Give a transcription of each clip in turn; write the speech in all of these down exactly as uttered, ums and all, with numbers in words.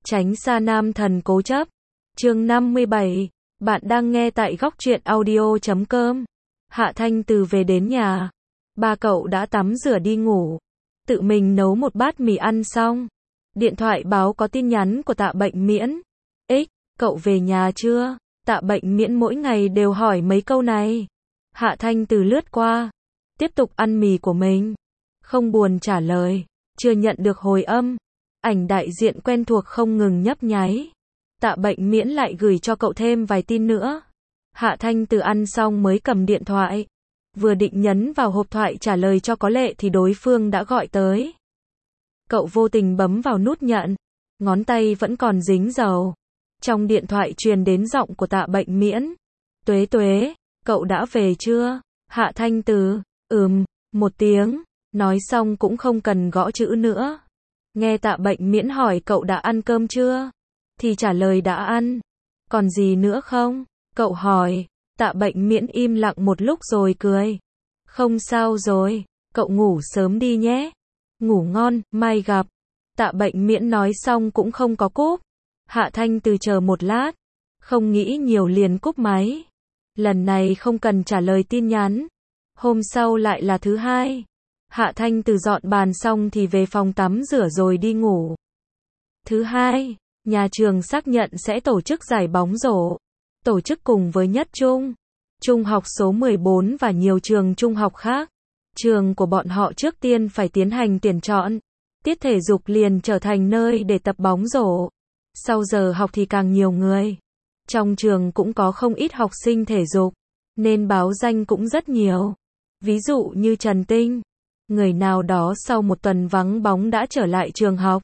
Tránh xa nam thần cố chấp. Chương năm mươi bảy. Bạn đang nghe tại góc truyện audio chấm com. Hạ Thanh Từ về đến nhà. Ba cậu đã tắm rửa đi ngủ. Tự mình nấu một bát mì ăn xong. Điện thoại báo có tin nhắn của Tạ Bệnh Miễn. X, cậu về nhà chưa? Tạ Bệnh Miễn mỗi ngày đều hỏi mấy câu này. Hạ Thanh Từ lướt qua. Tiếp tục ăn mì của mình. Không buồn trả lời. Chưa nhận được hồi âm. Ảnh đại diện quen thuộc không ngừng nhấp nháy. Tạ Bệnh Miễn lại gửi cho cậu thêm vài tin nữa. Hạ Thanh Từ ăn xong mới cầm điện thoại. Vừa định nhấn vào hộp thoại trả lời cho có lệ thì đối phương đã gọi tới. Cậu vô tình bấm vào nút nhận. Ngón tay vẫn còn dính dầu. Trong điện thoại truyền đến giọng của Tạ Bệnh Miễn. Tuế tuế, cậu đã về chưa? Hạ Thanh Từ, ừm, một tiếng. Nói xong cũng không cần gõ chữ nữa. Nghe Tạ Bệnh Miễn hỏi cậu đã ăn cơm chưa? Thì trả lời đã ăn. Còn gì nữa không? Cậu hỏi. Tạ Bệnh Miễn im lặng một lúc rồi cười. Không sao rồi, cậu ngủ sớm đi nhé. Ngủ ngon, mai gặp. Tạ Bệnh Miễn nói xong cũng không có cúp. Hạ Thanh Từ chờ một lát. Không nghĩ nhiều liền cúp máy. Lần này không cần trả lời tin nhắn. Hôm sau lại là thứ hai. Hạ Thanh Từ dọn bàn xong thì về phòng tắm rửa rồi đi ngủ. Thứ hai, nhà trường xác nhận sẽ tổ chức giải bóng rổ. Tổ chức cùng với Nhất Trung, trung học số mười bốn và nhiều trường trung học khác. Trường của bọn họ trước tiên phải tiến hành tuyển chọn. Tiết thể dục liền trở thành nơi để tập bóng rổ. Sau giờ học thì càng nhiều người. Trong trường cũng có không ít học sinh thể dục, nên báo danh cũng rất nhiều. Ví dụ như Trần Tinh, người nào đó sau một tuần vắng bóng đã trở lại trường học.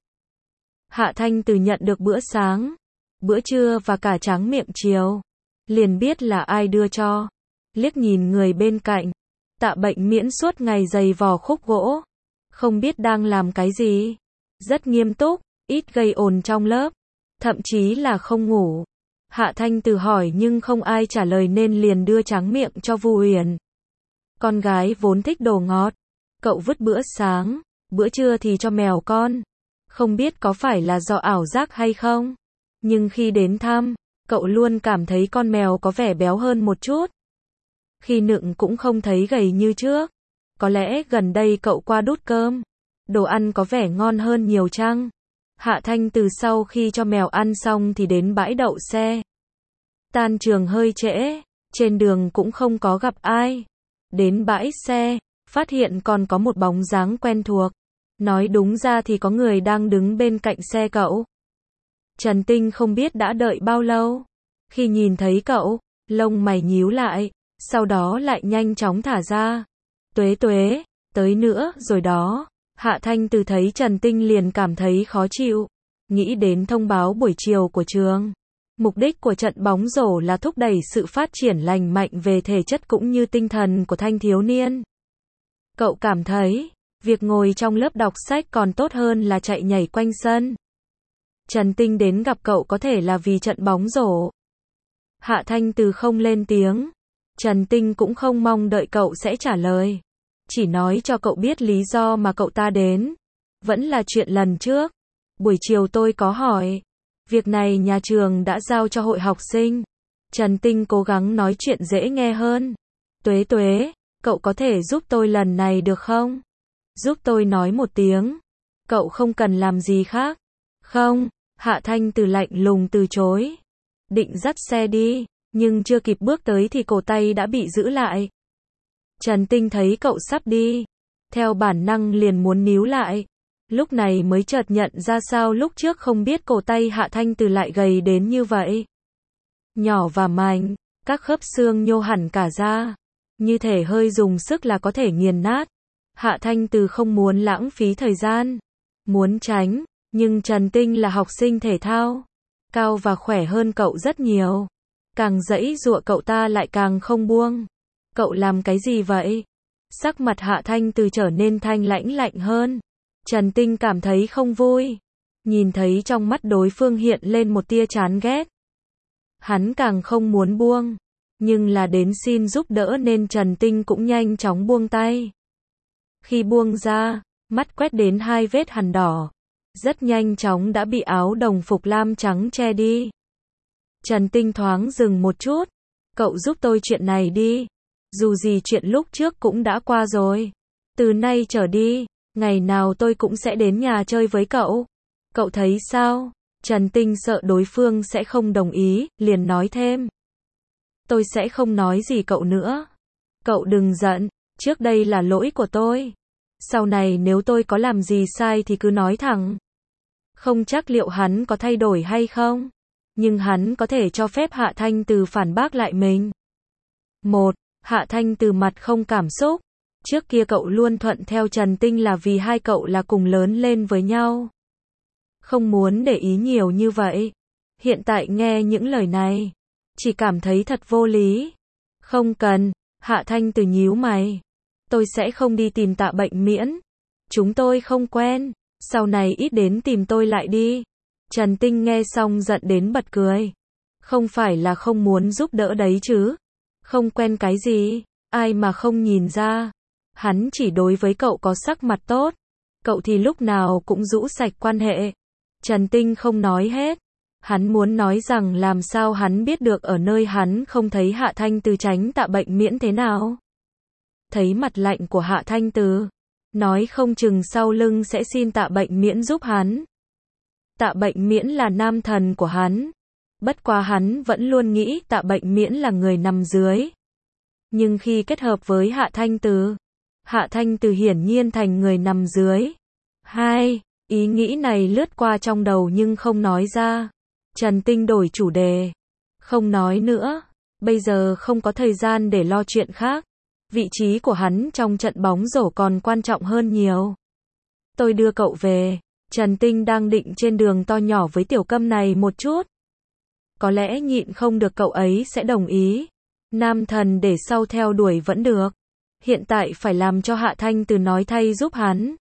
Hạ Thanh Từ nhận được bữa sáng, bữa trưa và cả tráng miệng chiều. Liền biết là ai đưa cho. Liếc nhìn người bên cạnh. Tạ Bệnh Miễn suốt ngày giày vò khúc gỗ. Không biết đang làm cái gì. Rất nghiêm túc, ít gây ồn trong lớp. Thậm chí là không ngủ. Hạ Thanh Từ hỏi nhưng không ai trả lời nên liền đưa tráng miệng cho Vu Uyển. Con gái vốn thích đồ ngọt. Cậu vứt bữa sáng, bữa trưa thì cho mèo con. Không biết có phải là do ảo giác hay không. Nhưng khi đến thăm, cậu luôn cảm thấy con mèo có vẻ béo hơn một chút. Khi nựng cũng không thấy gầy như trước. Có lẽ gần đây cậu qua đút cơm. Đồ ăn có vẻ ngon hơn nhiều chăng? Hạ Thanh Từ sau khi cho mèo ăn xong thì đến bãi đậu xe. Tan trường hơi trễ, trên đường cũng không có gặp ai. Đến bãi xe, phát hiện còn có một bóng dáng quen thuộc. Nói đúng ra thì có người đang đứng bên cạnh xe cậu. Trần Tinh không biết đã đợi bao lâu. Khi nhìn thấy cậu, lông mày nhíu lại, sau đó lại nhanh chóng thả ra. Tuế tuế, tới nữa rồi đó. Hạ Thanh Từ thấy Trần Tinh liền cảm thấy khó chịu. Nghĩ đến thông báo buổi chiều của trường. Mục đích của trận bóng rổ là thúc đẩy sự phát triển lành mạnh về thể chất cũng như tinh thần của thanh thiếu niên. Cậu cảm thấy, việc ngồi trong lớp đọc sách còn tốt hơn là chạy nhảy quanh sân. Trần Tinh đến gặp cậu có thể là vì trận bóng rổ. Hạ Thanh Từ không lên tiếng. Trần Tinh cũng không mong đợi cậu sẽ trả lời. Chỉ nói cho cậu biết lý do mà cậu ta đến. Vẫn là chuyện lần trước. Buổi chiều tôi có hỏi. Việc này nhà trường đã giao cho hội học sinh. Trần Tinh cố gắng nói chuyện dễ nghe hơn. Tuế tuế, cậu có thể giúp tôi lần này được không? Giúp tôi nói một tiếng. Cậu không cần làm gì khác. Không, Hạ Thanh Từ lạnh lùng từ chối. Định dắt xe đi, nhưng chưa kịp bước tới thì cổ tay đã bị giữ lại. Trần Tinh thấy cậu sắp đi. Theo bản năng liền muốn níu lại. Lúc này mới chợt nhận ra sao lúc trước không biết cổ tay Hạ Thanh Từ lại gầy đến như vậy. Nhỏ và mảnh, các khớp xương nhô hẳn cả ra. Như thể hơi dùng sức là có thể nghiền nát. Hạ Thanh Từ không muốn lãng phí thời gian. Muốn tránh, nhưng Trần Tinh là học sinh thể thao. Cao và khỏe hơn cậu rất nhiều. Càng giãy giụa cậu ta lại càng không buông. Cậu làm cái gì vậy? Sắc mặt Hạ Thanh Từ trở nên thanh lãnh lạnh hơn. Trần Tinh cảm thấy không vui. Nhìn thấy trong mắt đối phương hiện lên một tia chán ghét. Hắn càng không muốn buông. Nhưng là đến xin giúp đỡ nên Trần Tinh cũng nhanh chóng buông tay. Khi buông ra, mắt quét đến hai vết hằn đỏ. rất nhanh chóng đã bị áo đồng phục lam trắng che đi. Trần Tinh thoáng dừng một chút. Cậu giúp tôi chuyện này đi. Dù gì chuyện lúc trước cũng đã qua rồi. Từ nay trở đi, ngày nào tôi cũng sẽ đến nhà chơi với cậu. Cậu thấy sao? Trần Tinh sợ đối phương sẽ không đồng ý, liền nói thêm. Tôi sẽ không nói gì cậu nữa. Cậu đừng giận, trước đây là lỗi của tôi. Sau này nếu tôi có làm gì sai thì cứ nói thẳng. Không chắc liệu hắn có thay đổi hay không. Nhưng hắn có thể cho phép Hạ Thanh Từ phản bác lại mình. Một, Hạ Thanh Từ mặt không cảm xúc. Trước kia cậu luôn thuận theo Trần Tinh là vì hai cậu là cùng lớn lên với nhau. Không muốn để ý nhiều như vậy. Hiện tại nghe những lời này, chỉ cảm thấy thật vô lý. Không cần, Hạ Thanh Từ nhíu mày. Tôi sẽ không đi tìm Tạ Bệnh Miễn. Chúng tôi không quen, sau này ít đến tìm tôi lại đi. Trần Tinh nghe xong giận đến bật cười. Không phải là không muốn giúp đỡ đấy chứ. Không quen cái gì, ai mà không nhìn ra. Hắn chỉ đối với cậu có sắc mặt tốt. Cậu thì lúc nào cũng rũ sạch quan hệ. Trần Tinh không nói hết. Hắn muốn nói rằng làm sao hắn biết được ở nơi hắn không thấy Hạ Thanh Từ tránh Tạ Bệnh Miễn thế nào. Thấy mặt lạnh của Hạ Thanh Từ, nói không chừng sau lưng sẽ xin Tạ Bệnh Miễn giúp hắn. Tạ Bệnh Miễn là nam thần của hắn. Bất quá hắn vẫn luôn nghĩ Tạ Bệnh Miễn là người nằm dưới. Nhưng khi kết hợp với Hạ Thanh Từ, Hạ Thanh Từ hiển nhiên thành người nằm dưới. Hai, ý nghĩ này lướt qua trong đầu nhưng không nói ra. Trần Tinh đổi chủ đề. Không nói nữa. Bây giờ không có thời gian để lo chuyện khác. Vị trí của hắn trong trận bóng rổ còn quan trọng hơn nhiều. Tôi đưa cậu về. Trần Tinh đang định trên đường to nhỏ với tiểu câm này một chút. Có lẽ nhịn không được cậu ấy sẽ đồng ý. Nam thần để sau theo đuổi vẫn được. Hiện tại phải làm cho Hạ Thanh Từ nói thay giúp hắn.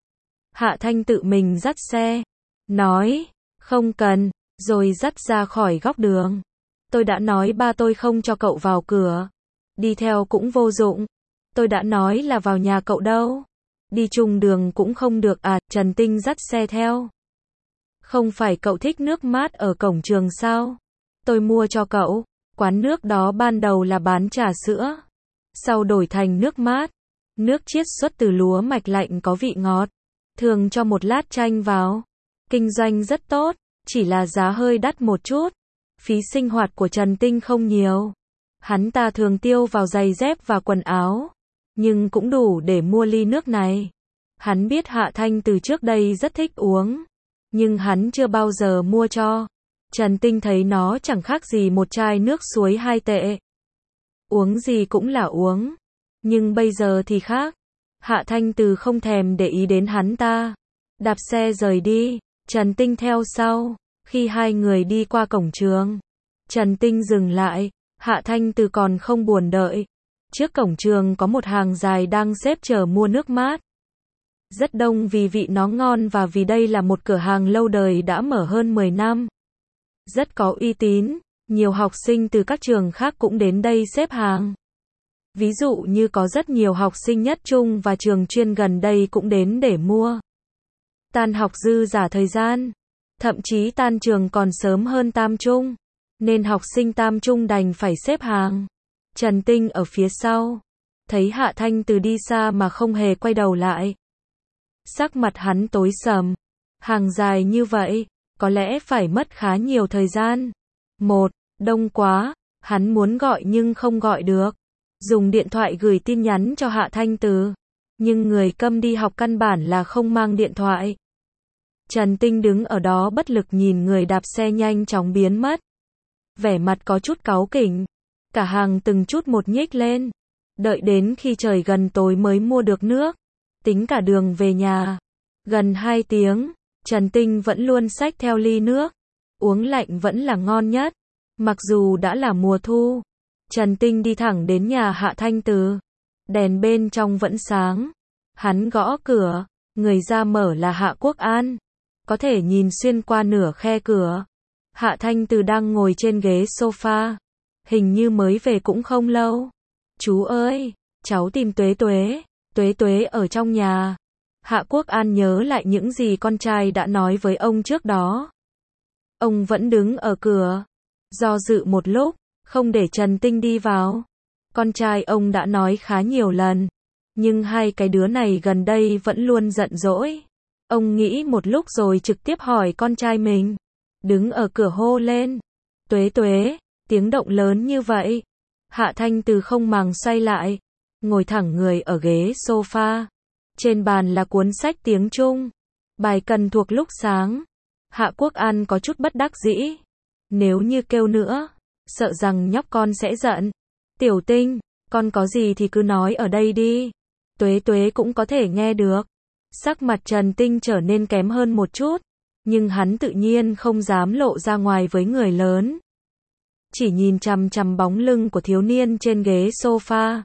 Hạ Thanh tự mình dắt xe. Nói, không cần, rồi dắt ra khỏi góc đường. Tôi đã nói ba tôi không cho cậu vào cửa. Đi theo cũng vô dụng. Tôi đã nói là vào nhà cậu đâu. Đi chung đường cũng không được à, Trần Tinh dắt xe theo. Không phải cậu thích nước mát ở cổng trường sao? Tôi mua cho cậu. Quán nước đó ban đầu là bán trà sữa. Sau đổi thành nước mát. Nước chiết xuất từ lúa mạch lạnh có vị ngọt. Thường cho một lát chanh vào. Kinh doanh rất tốt, chỉ là giá hơi đắt một chút. Phí sinh hoạt của Trần Tinh không nhiều. Hắn ta thường tiêu vào giày dép và quần áo. Nhưng cũng đủ để mua ly nước này. Hắn biết Hạ Thanh từ trước đây rất thích uống. Nhưng hắn chưa bao giờ mua cho. Trần Tinh thấy nó chẳng khác gì một chai nước suối hai tệ. Uống gì cũng là uống. Nhưng bây giờ thì khác. Hạ Thanh Từ không thèm để ý đến hắn ta. Đạp xe rời đi. Trần Tinh theo sau. Khi hai người đi qua cổng trường, Trần Tinh dừng lại. Hạ Thanh Từ còn không buồn đợi. Trước cổng trường có một hàng dài đang xếp chờ mua nước mát. Rất đông vì vị nó ngon và vì đây là một cửa hàng lâu đời đã mở hơn mười năm. Rất có uy tín. Nhiều học sinh từ các trường khác cũng đến đây xếp hàng. Ví dụ như có rất nhiều học sinh nhất trung và trường chuyên gần đây cũng đến để mua. Tan học dư giả thời gian. Thậm chí tan trường còn sớm hơn tam trung. Nên học sinh tam trung đành phải xếp hàng. Trần Tinh ở phía sau. Thấy Hạ Thanh Từ đi xa mà không hề quay đầu lại. Sắc mặt hắn tối sầm. Hàng dài như vậy, có lẽ phải mất khá nhiều thời gian. Một, đông quá. Hắn muốn gọi nhưng không gọi được. Dùng điện thoại gửi tin nhắn cho Hạ Thanh Từ. Nhưng người câm đi học căn bản là không mang điện thoại. Trần Tinh đứng ở đó bất lực nhìn người đạp xe nhanh chóng biến mất. Vẻ mặt có chút cáu kỉnh. Cả hàng từng chút một nhích lên. Đợi đến khi trời gần tối mới mua được nước. Tính cả đường về nhà. Gần hai tiếng, Trần Tinh vẫn luôn xách theo ly nước. Uống lạnh vẫn là ngon nhất. Mặc dù đã là mùa thu. Trần Tinh đi thẳng đến nhà Hạ Thanh Từ. Đèn bên trong vẫn sáng. Hắn gõ cửa. Người ra mở là Hạ Quốc An. Có thể nhìn xuyên qua nửa khe cửa. Hạ Thanh Từ đang ngồi trên ghế sofa. Hình như mới về cũng không lâu. Chú ơi, cháu tìm Tuế Tuế. Tuế Tuế ở trong nhà. Hạ Quốc An nhớ lại những gì con trai đã nói với ông trước đó. Ông vẫn đứng ở cửa, do dự một lúc, không để Trần Tinh đi vào. Con trai ông đã nói khá nhiều lần, nhưng hai cái đứa này gần đây vẫn luôn giận dỗi. Ông nghĩ một lúc rồi trực tiếp hỏi con trai mình, đứng ở cửa hô lên, Tuế Tuế, tiếng động lớn như vậy. Hạ Thanh Từ không màng xoay lại, ngồi thẳng người ở ghế sofa. Trên bàn là cuốn sách tiếng Trung, bài cần thuộc lúc sáng. Hạ Quốc An có chút bất đắc dĩ. Nếu như kêu nữa, sợ rằng nhóc con sẽ giận. Tiểu Tinh, con có gì thì cứ nói ở đây đi. Tuế Tuế cũng có thể nghe được. Sắc mặt Trần Tinh trở nên kém hơn một chút, nhưng hắn tự nhiên không dám lộ ra ngoài với người lớn. Chỉ nhìn chằm chằm bóng lưng của thiếu niên trên ghế sofa.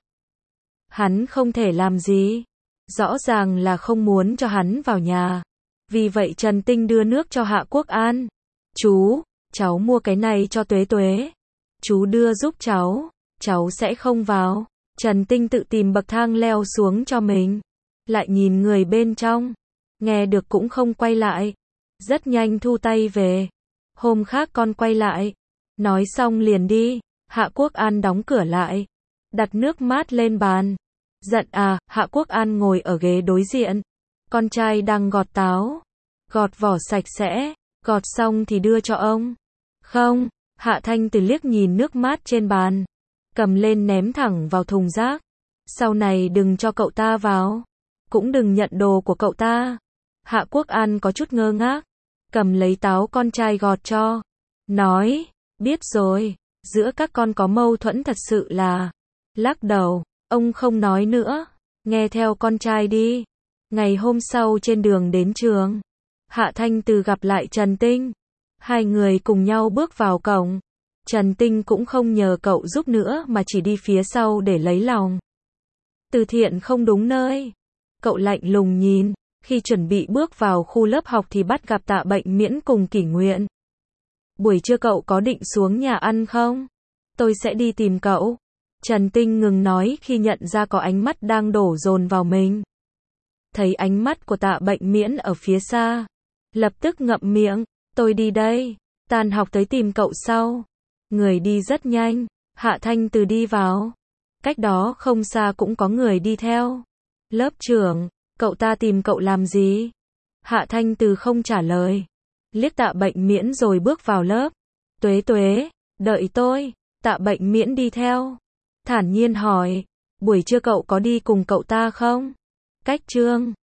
Hắn không thể làm gì. Rõ ràng là không muốn cho hắn vào nhà. Vì vậy Trần Tinh đưa nước cho Hạ Quốc An. Chú, cháu mua cái này cho Tuế Tuế. Chú đưa giúp cháu, cháu sẽ không vào. Trần Tinh tự tìm bậc thang leo xuống cho mình. Lại nhìn người bên trong. Nghe được cũng không quay lại. Rất nhanh thu tay về. Hôm khác con quay lại. Nói xong liền đi. Hạ Quốc An đóng cửa lại. Đặt nước mát lên bàn. Giận à, Hạ Quốc An ngồi ở ghế đối diện. Con trai đang gọt táo. Gọt vỏ sạch sẽ. Gọt xong thì đưa cho ông. Không, Hạ Thanh Từ liếc nhìn nước mát trên bàn. Cầm lên ném thẳng vào thùng rác. Sau này đừng cho cậu ta vào. Cũng đừng nhận đồ của cậu ta. Hạ Quốc An có chút ngơ ngác. Cầm lấy táo con trai gọt cho. Nói, biết rồi, giữa các con có mâu thuẫn thật sự là. Lắc đầu, ông không nói nữa. Nghe theo con trai đi. Ngày hôm sau trên đường đến trường, Hạ Thanh Từ gặp lại Trần Tinh. Hai người cùng nhau bước vào cổng. Trần Tinh cũng không nhờ cậu giúp nữa mà chỉ đi phía sau để lấy lòng. Từ Thiện không đúng nơi. Cậu lạnh lùng nhìn. Khi chuẩn bị bước vào khu lớp học thì bắt gặp Tạ Bệnh Miễn cùng Kỷ Nguyện. Buổi trưa cậu có định xuống nhà ăn không? Tôi sẽ đi tìm cậu. Trần Tinh ngừng nói khi nhận ra có ánh mắt đang đổ dồn vào mình. Thấy ánh mắt của Tạ Bệnh Miễn ở phía xa. Lập tức ngậm miệng. Tôi đi đây. Tan học tới tìm cậu sau. Người đi rất nhanh. Hạ Thanh Từ đi vào. Cách đó không xa cũng có người đi theo. Lớp trưởng, cậu ta tìm cậu làm gì? Hạ Thanh Từ không trả lời. Liếc Tạ Bệnh Miễn rồi bước vào lớp. Tuế Tuế, đợi tôi. Tạ Bệnh Miễn đi theo. Thản nhiên hỏi. Buổi trưa cậu có đi cùng cậu ta không? Cách chương